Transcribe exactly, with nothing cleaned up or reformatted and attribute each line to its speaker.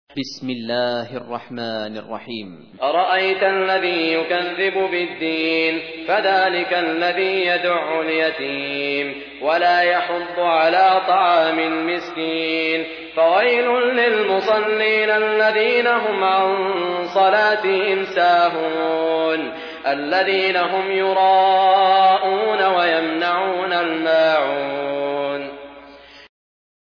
Speaker 1: بسم الله الرحمن الرحيم.
Speaker 2: أرأيت الذي يكذب بالدين فذلك الذي يدع اليتيم ولا يحض على طعام المسكين فويل للمصلين الذين هم عن صلاتهم ساهون الذين هم يراءون ويمنعون الماعون